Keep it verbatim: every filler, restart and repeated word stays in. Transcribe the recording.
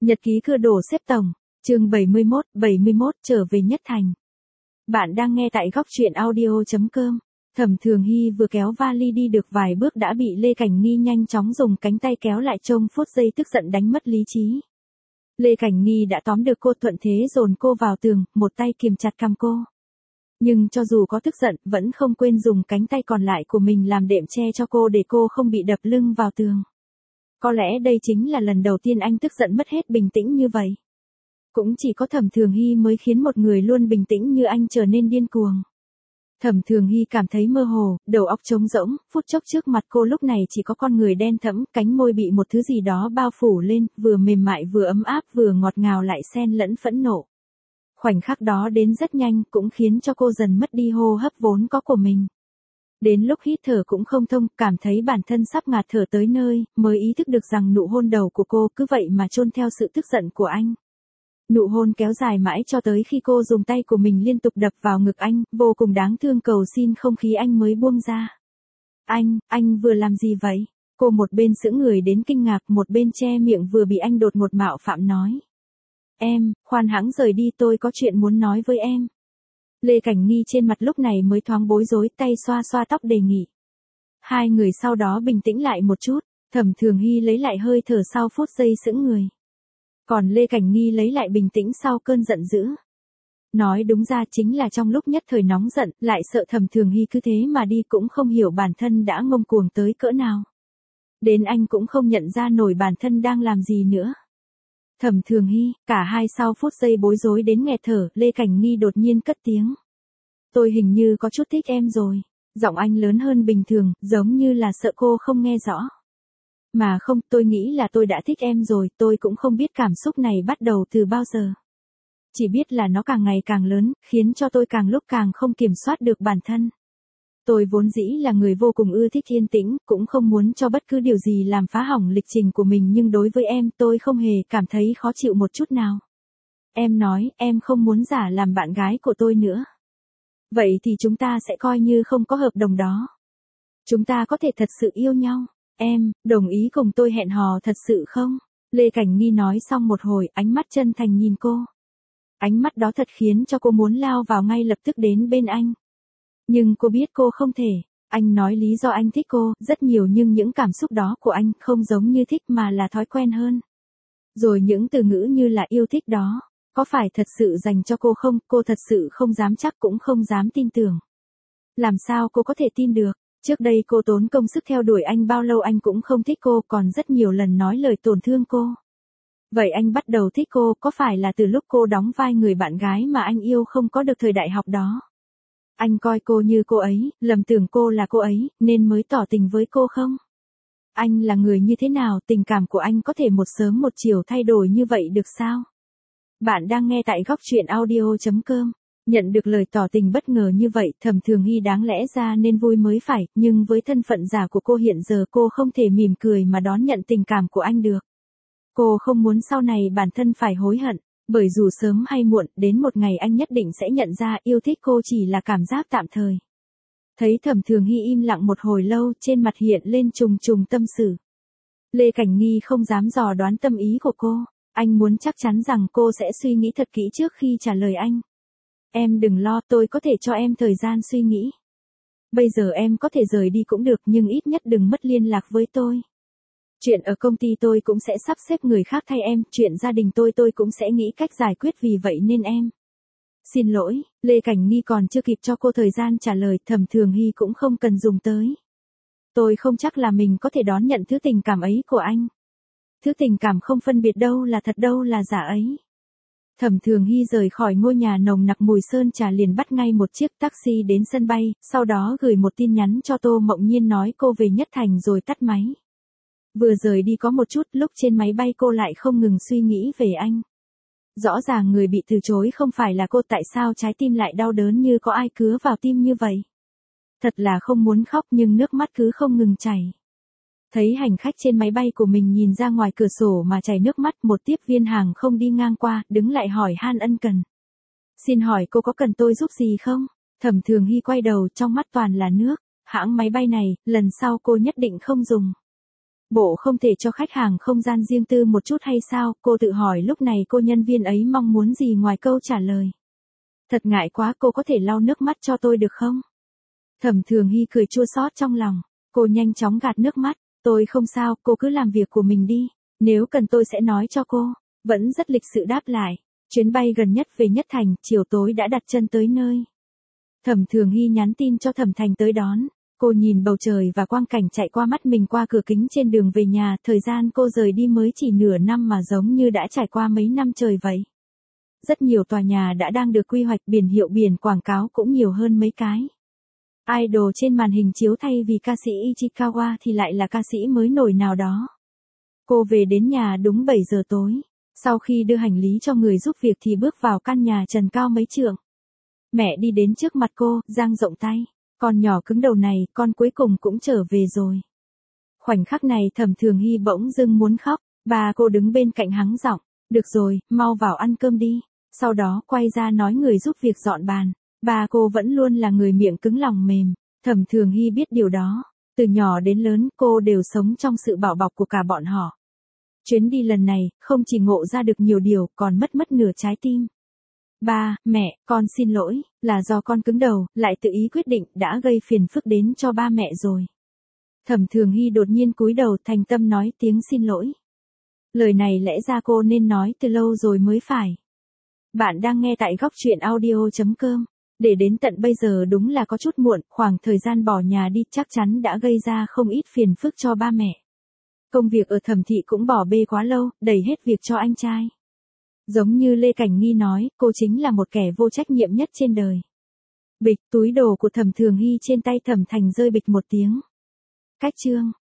Nhật ký cưa đồ xếp tổng, chương bảy mươi mốt, bảy mươi mốt trở về Nhất Thành. Bạn đang nghe tại góc truyện audio chấm com. Thẩm Thường Hy vừa kéo vali đi được vài bước đã bị Lê Cảnh Nghi nhanh chóng dùng cánh tay kéo lại, trông phút giây tức giận đánh mất lý trí. Lê Cảnh Nghi đã tóm được cô, thuận thế dồn cô vào tường, một tay kiềm chặt cằm cô. Nhưng cho dù có tức giận, vẫn không quên dùng cánh tay còn lại của mình làm đệm che cho cô để cô không bị đập lưng vào tường. Có lẽ đây chính là lần đầu tiên anh tức giận mất hết bình tĩnh như vậy. Cũng chỉ có Thẩm Thường Hy mới khiến một người luôn bình tĩnh như anh trở nên điên cuồng. Thẩm Thường Hy cảm thấy mơ hồ, đầu óc trống rỗng, phút chốc trước mặt cô lúc này chỉ có con người đen thẫm, cánh môi bị một thứ gì đó bao phủ lên, vừa mềm mại vừa ấm áp vừa ngọt ngào lại xen lẫn phẫn nộ. Khoảnh khắc đó đến rất nhanh, cũng khiến cho cô dần mất đi hô hấp vốn có của mình. Đến lúc hít thở cũng không thông, cảm thấy bản thân sắp ngạt thở tới nơi, mới ý thức được rằng nụ hôn đầu của cô cứ vậy mà chôn theo sự tức giận của anh. Nụ hôn kéo dài mãi cho tới khi cô dùng tay của mình liên tục đập vào ngực anh, vô cùng đáng thương cầu xin không khí anh mới buông ra. Anh, anh vừa làm gì vậy? Cô một bên sững người đến kinh ngạc, một bên che miệng vừa bị anh đột ngột mạo phạm nói. Em, khoan hãng rời đi, tôi có chuyện muốn nói với em. Lê Cảnh Nghi trên mặt lúc này mới thoáng bối rối, tay xoa xoa tóc đề nghị. Hai người sau đó bình tĩnh lại một chút, Thẩm Thường Hy lấy lại hơi thở sau phút giây sững người. Còn Lê Cảnh Nghi lấy lại bình tĩnh sau cơn giận dữ. Nói đúng ra chính là trong lúc nhất thời nóng giận, lại sợ Thẩm Thường Hy cứ thế mà đi, cũng không hiểu bản thân đã ngông cuồng tới cỡ nào. Đến anh cũng không nhận ra nổi bản thân đang làm gì nữa. Thẩm Thường Hy, cả hai sau phút giây bối rối đến nghẹt thở, Lê Cảnh Nghi đột nhiên cất tiếng. Tôi hình như có chút thích em rồi. Giọng anh lớn hơn bình thường, giống như là sợ cô không nghe rõ. Mà không, tôi nghĩ là tôi đã thích em rồi, tôi cũng không biết cảm xúc này bắt đầu từ bao giờ. Chỉ biết là nó càng ngày càng lớn, khiến cho tôi càng lúc càng không kiểm soát được bản thân. Tôi vốn dĩ là người vô cùng ưa thích yên tĩnh, cũng không muốn cho bất cứ điều gì làm phá hỏng lịch trình của mình, nhưng đối với em tôi không hề cảm thấy khó chịu một chút nào. Em nói, em không muốn giả làm bạn gái của tôi nữa. Vậy thì chúng ta sẽ coi như không có hợp đồng đó. Chúng ta có thể thật sự yêu nhau. Em, đồng ý cùng tôi hẹn hò thật sự không? Lê Cảnh Nghi nói xong một hồi, ánh mắt chân thành nhìn cô. Ánh mắt đó thật khiến cho cô muốn lao vào ngay lập tức đến bên anh. Nhưng cô biết cô không thể. Anh nói lý do anh thích cô, rất nhiều, nhưng những cảm xúc đó của anh không giống như thích mà là thói quen hơn. Rồi những từ ngữ như là yêu thích đó, có phải thật sự dành cho cô không? Cô thật sự không dám chắc, cũng không dám tin tưởng. Làm sao cô có thể tin được? Trước đây cô tốn công sức theo đuổi anh bao lâu anh cũng không thích cô, còn rất nhiều lần nói lời tổn thương cô. Vậy anh bắt đầu thích cô, có phải là từ lúc cô đóng vai người bạn gái mà anh yêu không có được thời đại học đó? Anh coi cô như cô ấy, lầm tưởng cô là cô ấy, nên mới tỏ tình với cô không? Anh là người như thế nào, tình cảm của anh có thể một sớm một chiều thay đổi như vậy được sao? Bạn đang nghe tại góc truyện audio chấm com. Nhận được lời tỏ tình bất ngờ như vậy, Thẩm Thường Hy đáng lẽ ra nên vui mới phải, nhưng với thân phận giả của cô hiện giờ cô không thể mỉm cười mà đón nhận tình cảm của anh được. Cô không muốn sau này bản thân phải hối hận, bởi dù sớm hay muộn, đến một ngày anh nhất định sẽ nhận ra yêu thích cô chỉ là cảm giác tạm thời. Thấy Thẩm Thường Hy im lặng một hồi lâu, trên mặt hiện lên trùng trùng tâm sự. Lê Cảnh Nghi không dám dò đoán tâm ý của cô, anh muốn chắc chắn rằng cô sẽ suy nghĩ thật kỹ trước khi trả lời anh. Em đừng lo, tôi có thể cho em thời gian suy nghĩ. Bây giờ em có thể rời đi cũng được, nhưng ít nhất đừng mất liên lạc với tôi. Chuyện ở công ty tôi cũng sẽ sắp xếp người khác thay em, chuyện gia đình tôi tôi cũng sẽ nghĩ cách giải quyết, vì vậy nên em. Xin lỗi, Lê Cảnh Nghi còn chưa kịp cho cô thời gian trả lời, Thẩm Thường Hy cũng không cần dùng tới. Tôi không chắc là mình có thể đón nhận thứ tình cảm ấy của anh. Thứ tình cảm không phân biệt đâu là thật đâu là giả ấy. Thẩm Thường Hy rời khỏi ngôi nhà nồng nặc mùi sơn trà liền bắt ngay một chiếc taxi đến sân bay, sau đó gửi một tin nhắn cho Tô Mộng Nhiên nói cô về Nhất Thành rồi tắt máy. Vừa rời đi có một chút, lúc trên máy bay cô lại không ngừng suy nghĩ về anh. Rõ ràng người bị từ chối không phải là cô, tại sao trái tim lại đau đớn như có ai cứa vào tim như vậy? Thật là không muốn khóc nhưng nước mắt cứ không ngừng chảy. Thấy hành khách trên máy bay của mình nhìn ra ngoài cửa sổ mà chảy nước mắt, một tiếp viên hàng không đi ngang qua, đứng lại hỏi han ân cần. Xin hỏi cô có cần tôi giúp gì không? Thẩm Thường Hy quay đầu, trong mắt toàn là nước. Hãng máy bay này, lần sau cô nhất định không dùng. Bộ không thể cho khách hàng không gian riêng tư một chút hay sao? Cô tự hỏi lúc này cô nhân viên ấy mong muốn gì ngoài câu trả lời. Thật ngại quá, cô có thể lau nước mắt cho tôi được không? Thẩm Thường Hy cười chua xót trong lòng, cô nhanh chóng gạt nước mắt, tôi không sao, cô cứ làm việc của mình đi, nếu cần tôi sẽ nói cho cô, vẫn rất lịch sự đáp lại, chuyến bay gần nhất về Nhất Thành, chiều tối đã đặt chân tới nơi. Thẩm Thường Hy nhắn tin cho Thẩm Thành tới đón, cô nhìn bầu trời và quang cảnh chạy qua mắt mình qua cửa kính trên đường về nhà, thời gian cô rời đi mới chỉ nửa năm mà giống như đã trải qua mấy năm trời vậy. Rất nhiều tòa nhà đã đang được quy hoạch, biển hiệu biển quảng cáo cũng nhiều hơn mấy cái. Idol trên màn hình chiếu thay vì ca sĩ Ichikawa thì lại là ca sĩ mới nổi nào đó. Cô về đến nhà đúng bảy giờ tối. Sau khi đưa hành lý cho người giúp việc thì bước vào căn nhà trần cao mấy trượng. Mẹ đi đến trước mặt cô, dang rộng tay. Con nhỏ cứng đầu này, con cuối cùng cũng trở về rồi. Khoảnh khắc này Thẩm Thường Hy bỗng dưng muốn khóc. Bà cô đứng bên cạnh hắng giọng. Được rồi, mau vào ăn cơm đi. Sau đó quay ra nói người giúp việc dọn bàn. Bà cô vẫn luôn là người miệng cứng lòng mềm. Thẩm Thường Hy biết điều đó. Từ nhỏ đến lớn cô đều sống trong sự bảo bọc của cả bọn họ. Chuyến đi lần này không chỉ ngộ ra được nhiều điều còn mất mất nửa trái tim. Ba, mẹ, con xin lỗi, là do con cứng đầu, lại tự ý quyết định đã gây phiền phức đến cho ba mẹ rồi. Thẩm Thường Hy đột nhiên cúi đầu thành tâm nói tiếng xin lỗi. Lời này lẽ ra cô nên nói từ lâu rồi mới phải. Bạn đang nghe tại góc truyện audio chấm com. Để đến tận bây giờ đúng là có chút muộn, khoảng thời gian bỏ nhà đi chắc chắn đã gây ra không ít phiền phức cho ba mẹ. Công việc ở Thẩm thị cũng bỏ bê quá lâu, đẩy hết việc cho anh trai. Giống như Lê Cảnh Nghi nói, cô chính là một kẻ vô trách nhiệm nhất trên đời. Bịch, túi đồ của Thẩm Thường Hy trên tay Thẩm Thành rơi bịch một tiếng. Cách chương.